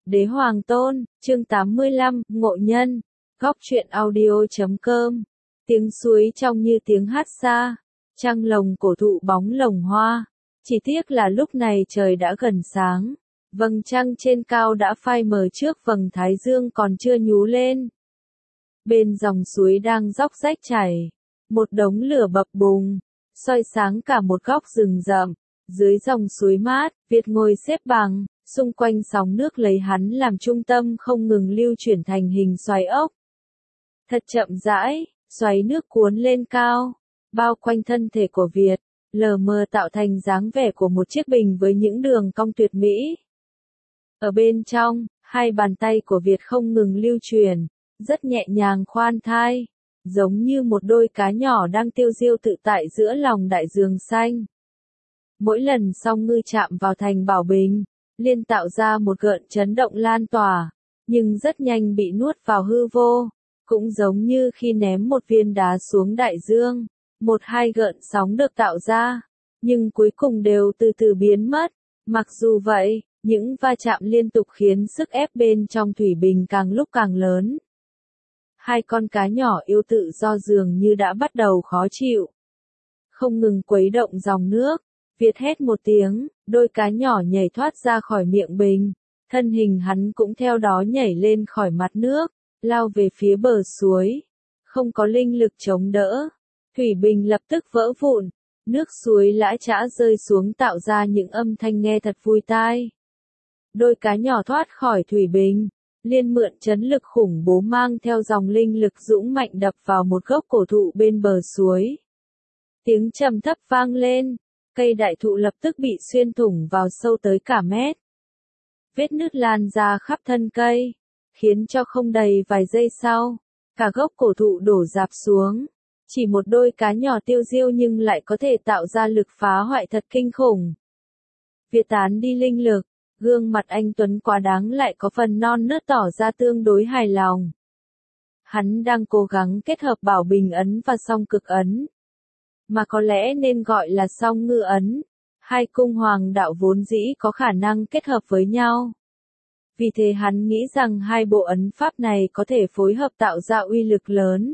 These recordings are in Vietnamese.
Đế Hoàng Tôn, chương 85, Ngộ Nhân, góc truyện audio.com, tiếng suối trong như tiếng hát xa, trăng lồng cổ thụ bóng lồng hoa, chỉ tiếc là lúc này trời đã gần sáng, vầng trăng trên cao đã phai mờ trước vầng thái dương còn chưa nhú lên. Bên dòng suối đang róc rách chảy, một đống lửa bập bùng, soi sáng cả một góc rừng rậm, dưới dòng suối mát, Việt ngồi xếp bằng. Xung quanh sóng nước lấy hắn làm trung tâm không ngừng lưu chuyển thành hình xoáy ốc. Thật chậm rãi, xoáy nước cuốn lên cao, bao quanh thân thể của Việt, lờ mờ tạo thành dáng vẻ của một chiếc bình với những đường cong tuyệt mỹ. Ở bên trong, hai bàn tay của Việt không ngừng lưu chuyển, rất nhẹ nhàng khoan thai, giống như một đôi cá nhỏ đang tiêu diêu tự tại giữa lòng đại dương xanh. Mỗi lần song ngư chạm vào thành bảo bình, liền tạo ra một gợn chấn động lan tỏa, nhưng rất nhanh bị nuốt vào hư vô, cũng giống như khi ném một viên đá xuống đại dương, một hai gợn sóng được tạo ra, nhưng cuối cùng đều từ từ biến mất. Mặc dù vậy, những va chạm liên tục khiến sức ép bên trong thủy bình càng lúc càng lớn. Hai con cá nhỏ yêu tự do dường như đã bắt đầu khó chịu, không ngừng quấy động dòng nước. Việt hét một tiếng, đôi cá nhỏ nhảy thoát ra khỏi miệng bình, thân hình hắn cũng theo đó nhảy lên khỏi mặt nước, lao về phía bờ suối. Không có linh lực chống đỡ, thủy bình lập tức vỡ vụn, nước suối lã chã rơi xuống tạo ra những âm thanh nghe thật vui tai. Đôi cá nhỏ thoát khỏi thủy bình, liền mượn chấn lực khủng bố mang theo dòng linh lực dũng mạnh đập vào một gốc cổ thụ bên bờ suối. Tiếng trầm thấp vang lên. Cây đại thụ lập tức bị xuyên thủng vào sâu tới cả mét. Vết nứt lan ra khắp thân cây, khiến cho không đầy vài giây sau, cả gốc cổ thụ đổ rạp xuống. Chỉ một đôi cá nhỏ tiêu diêu nhưng lại có thể tạo ra lực phá hoại thật kinh khủng. Việt tán đi linh lực, gương mặt anh Tuấn quá đáng lại có phần non nớt tỏ ra tương đối hài lòng. Hắn đang cố gắng kết hợp bảo bình ấn và song cực ấn. Mà có lẽ nên gọi là song ngư ấn, hai cung hoàng đạo vốn dĩ có khả năng kết hợp với nhau. Vì thế hắn nghĩ rằng hai bộ ấn pháp này có thể phối hợp tạo ra uy lực lớn.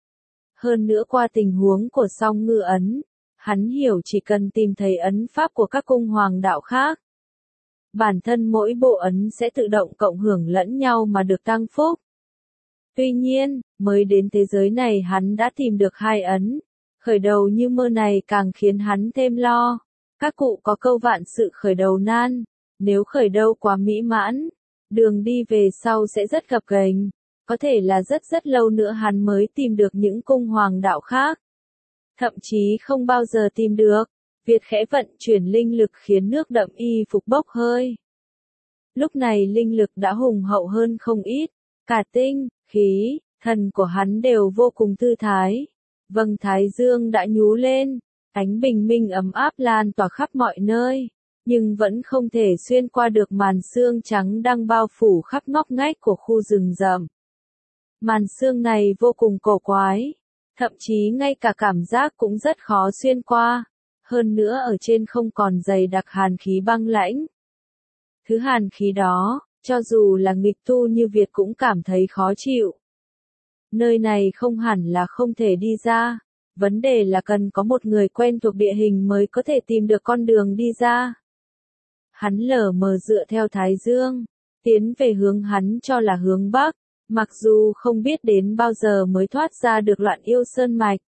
Hơn nữa qua tình huống của song ngư ấn, hắn hiểu chỉ cần tìm thấy ấn pháp của các cung hoàng đạo khác. Bản thân mỗi bộ ấn sẽ tự động cộng hưởng lẫn nhau mà được tăng phúc. Tuy nhiên, mới đến thế giới này hắn đã tìm được hai ấn. Khởi đầu như mơ này càng khiến hắn thêm lo. Các cụ có câu vạn sự khởi đầu nan, nếu khởi đầu quá mỹ mãn, đường đi về sau sẽ rất gập ghềnh, có thể là rất lâu nữa hắn mới tìm được những cung hoàng đạo khác. Thậm chí không bao giờ tìm được, Việt khẽ vận chuyển linh lực khiến nước đậm y phục bốc hơi. Lúc này linh lực đã hùng hậu hơn không ít, cả tinh, khí, thần của hắn đều vô cùng thư thái. Vầng thái dương đã nhú lên, ánh bình minh ấm áp lan tỏa khắp mọi nơi, nhưng vẫn không thể xuyên qua được màn sương trắng đang bao phủ khắp ngóc ngách của khu rừng rậm. Màn sương này vô cùng cổ quái, thậm chí ngay cả cảm giác cũng rất khó xuyên qua, hơn nữa ở trên không còn dày đặc hàn khí băng lãnh. Thứ hàn khí đó, cho dù là nghịch tu như Việt cũng cảm thấy khó chịu. Nơi này không hẳn là không thể đi ra, vấn đề là cần có một người quen thuộc địa hình mới có thể tìm được con đường đi ra. Hắn lờ mờ dựa theo thái dương, tiến về hướng hắn cho là hướng bắc, mặc dù không biết đến bao giờ mới thoát ra được Loạn Yêu Sơn Mạch.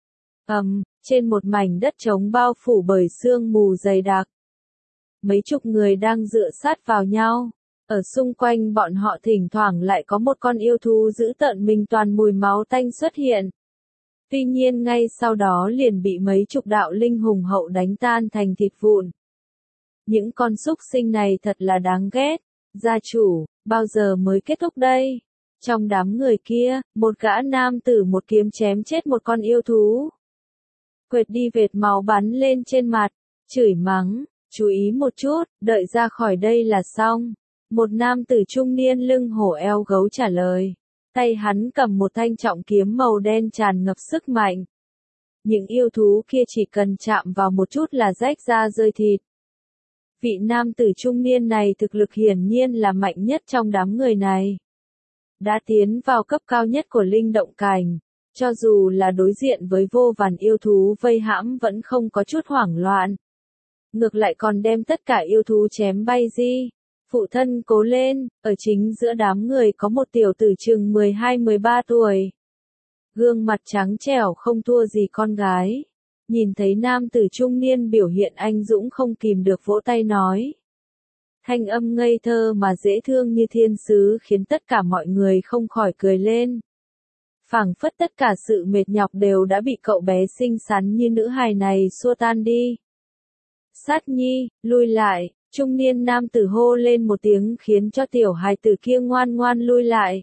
Trên một mảnh đất trống bao phủ bởi sương mù dày đặc. Mấy chục người đang dựa sát vào nhau. Ở xung quanh bọn họ thỉnh thoảng lại có một con yêu thú dữ tợn mình toàn mùi máu tanh xuất hiện. Tuy nhiên ngay sau đó liền bị mấy chục đạo linh hùng hậu đánh tan thành thịt vụn. Những con súc sinh này thật là đáng ghét. Gia chủ, bao giờ mới kết thúc đây? Trong đám người kia, một gã nam tử một kiếm chém chết một con yêu thú. Quệt đi vệt máu bắn lên trên mặt, chửi mắng, chú ý một chút, đợi ra khỏi đây là xong. Một nam tử trung niên lưng hổ eo gấu trả lời. Tay hắn cầm một thanh trọng kiếm màu đen tràn ngập sức mạnh. Những yêu thú kia chỉ cần chạm vào một chút là rách da rơi thịt. Vị nam tử trung niên này thực lực hiển nhiên là mạnh nhất trong đám người này. Đã tiến vào cấp cao nhất của linh động cảnh, cho dù là đối diện với vô vàn yêu thú vây hãm vẫn không có chút hoảng loạn. Ngược lại còn đem tất cả yêu thú chém bay đi. Phụ thân cố lên, ở chính giữa đám người có một tiểu tử chừng 12-13 tuổi. Gương mặt trắng trẻo không thua gì con gái. Nhìn thấy nam tử trung niên biểu hiện anh dũng không kìm được vỗ tay nói. Thanh âm ngây thơ mà dễ thương như thiên sứ khiến tất cả mọi người không khỏi cười lên. Phảng phất tất cả sự mệt nhọc đều đã bị cậu bé xinh xắn như nữ hài này xua tan đi. Sát nhi, lui lại, trung niên nam tử hô lên một tiếng khiến cho tiểu hài tử kia ngoan ngoan lui lại.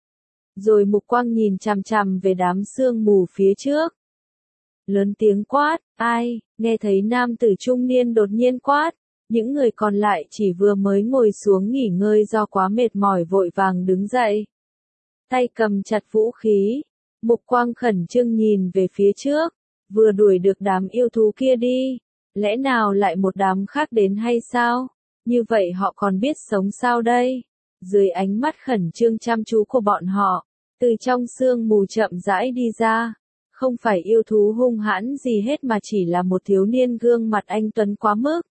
Rồi mục quang nhìn chằm chằm về đám sương mù phía trước. Lớn tiếng quát, ai, nghe thấy nam tử trung niên đột nhiên quát. Những người còn lại chỉ vừa mới ngồi xuống nghỉ ngơi do quá mệt mỏi vội vàng đứng dậy. Tay cầm chặt vũ khí, mục quang khẩn trương nhìn về phía trước, vừa đuổi được đám yêu thú kia đi. Lẽ nào lại một đám khác đến hay sao? Như vậy họ còn biết sống sao đây? Dưới ánh mắt khẩn trương chăm chú của bọn họ, từ trong sương mù chậm rãi đi ra. Không phải yêu thú hung hãn gì hết mà chỉ là một thiếu niên gương mặt anh tuấn quá mức.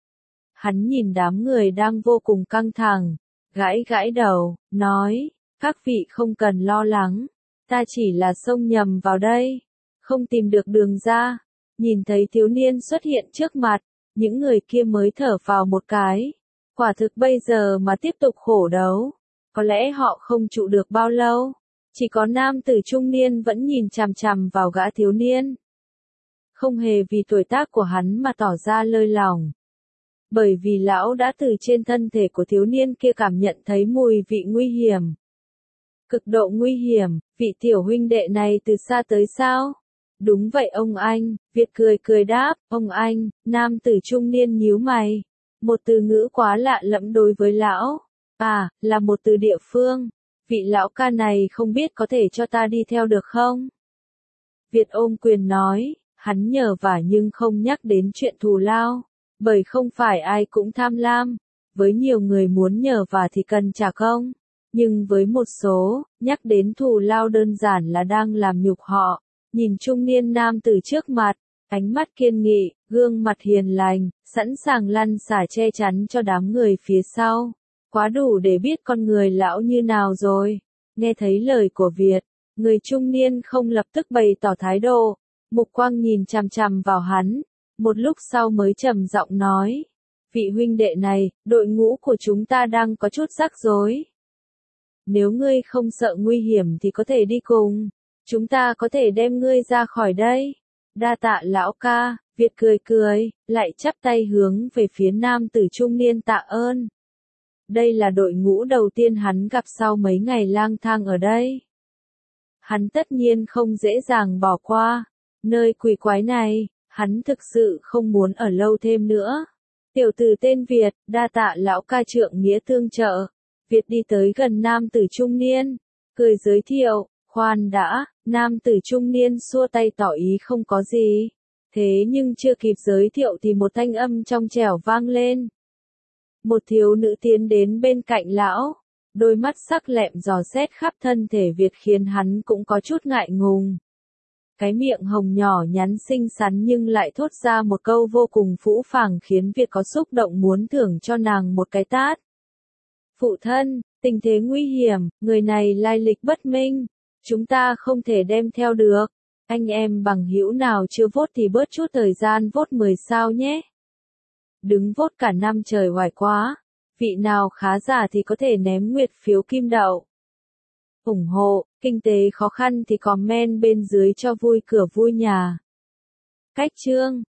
Hắn nhìn đám người đang vô cùng căng thẳng, gãi gãi đầu, nói, các vị không cần lo lắng, ta chỉ là xông nhầm vào đây, không tìm được đường ra. Nhìn thấy thiếu niên xuất hiện trước mặt, những người kia mới thở vào một cái. Quả thực bây giờ mà tiếp tục khổ đấu, có lẽ họ không trụ được bao lâu. Chỉ có nam tử trung niên vẫn nhìn chằm chằm vào gã thiếu niên. Không hề vì tuổi tác của hắn mà tỏ ra lơi lỏng. Bởi vì lão đã từ trên thân thể của thiếu niên kia cảm nhận thấy mùi vị nguy hiểm. Cực độ nguy hiểm, vị tiểu huynh đệ này từ xa tới sao? Đúng vậy ông anh, Việt cười cười đáp, ông anh, nam tử trung niên nhíu mày. Một từ ngữ quá lạ lẫm đối với lão. À, là một từ địa phương. Vị lão ca này không biết có thể cho ta đi theo được không? Việt ôm quyền nói, hắn nhờ vả nhưng không nhắc đến chuyện thù lao. Bởi không phải ai cũng tham lam. Với nhiều người muốn nhờ vả thì cần trả công. Nhưng với một số, nhắc đến thù lao đơn giản là đang làm nhục họ. Nhìn trung niên nam từ trước mặt, ánh mắt kiên nghị, gương mặt hiền lành, sẵn sàng lăn xả che chắn cho đám người phía sau. Quá đủ để biết con người lão như nào rồi. Nghe thấy lời của Việt, người trung niên không lập tức bày tỏ thái độ. Mục quang nhìn chằm chằm vào hắn, một lúc sau mới trầm giọng nói. Vị huynh đệ này, đội ngũ của chúng ta đang có chút rắc rối. Nếu ngươi không sợ nguy hiểm thì có thể đi cùng. Chúng ta có thể đem ngươi ra khỏi đây. Đa tạ lão ca, Việt cười cười, lại chắp tay hướng về phía nam tử trung niên tạ ơn. Đây là đội ngũ đầu tiên hắn gặp sau mấy ngày lang thang ở đây. Hắn tất nhiên không dễ dàng bỏ qua. Nơi quỷ quái này, hắn thực sự không muốn ở lâu thêm nữa. Tiểu tử tên Việt, đa tạ lão ca trượng nghĩa tương trợ. Việt đi tới gần nam tử trung niên, cười giới thiệu, khoan đã, nam tử trung niên xua tay tỏ ý không có gì. Thế nhưng chưa kịp giới thiệu thì một thanh âm trong trẻo vang lên. Một thiếu nữ tiến đến bên cạnh lão, đôi mắt sắc lẹm dò xét khắp thân thể Việt khiến hắn cũng có chút ngại ngùng. Cái miệng hồng nhỏ nhắn xinh xắn nhưng lại thốt ra một câu vô cùng phũ phàng khiến Việt có xúc động muốn thưởng cho nàng một cái tát. Phụ thân, tình thế nguy hiểm, người này lai lịch bất minh, chúng ta không thể đem theo được. Anh em bằng hữu nào chưa vote thì bớt chút thời gian vote 10 sao nhé. Đứng vote cả năm trời hoài quá. Vị nào khá giả thì có thể ném nguyệt phiếu kim đậu. Ủng hộ, kinh tế khó khăn thì comment bên dưới cho vui cửa vui nhà. Cách chương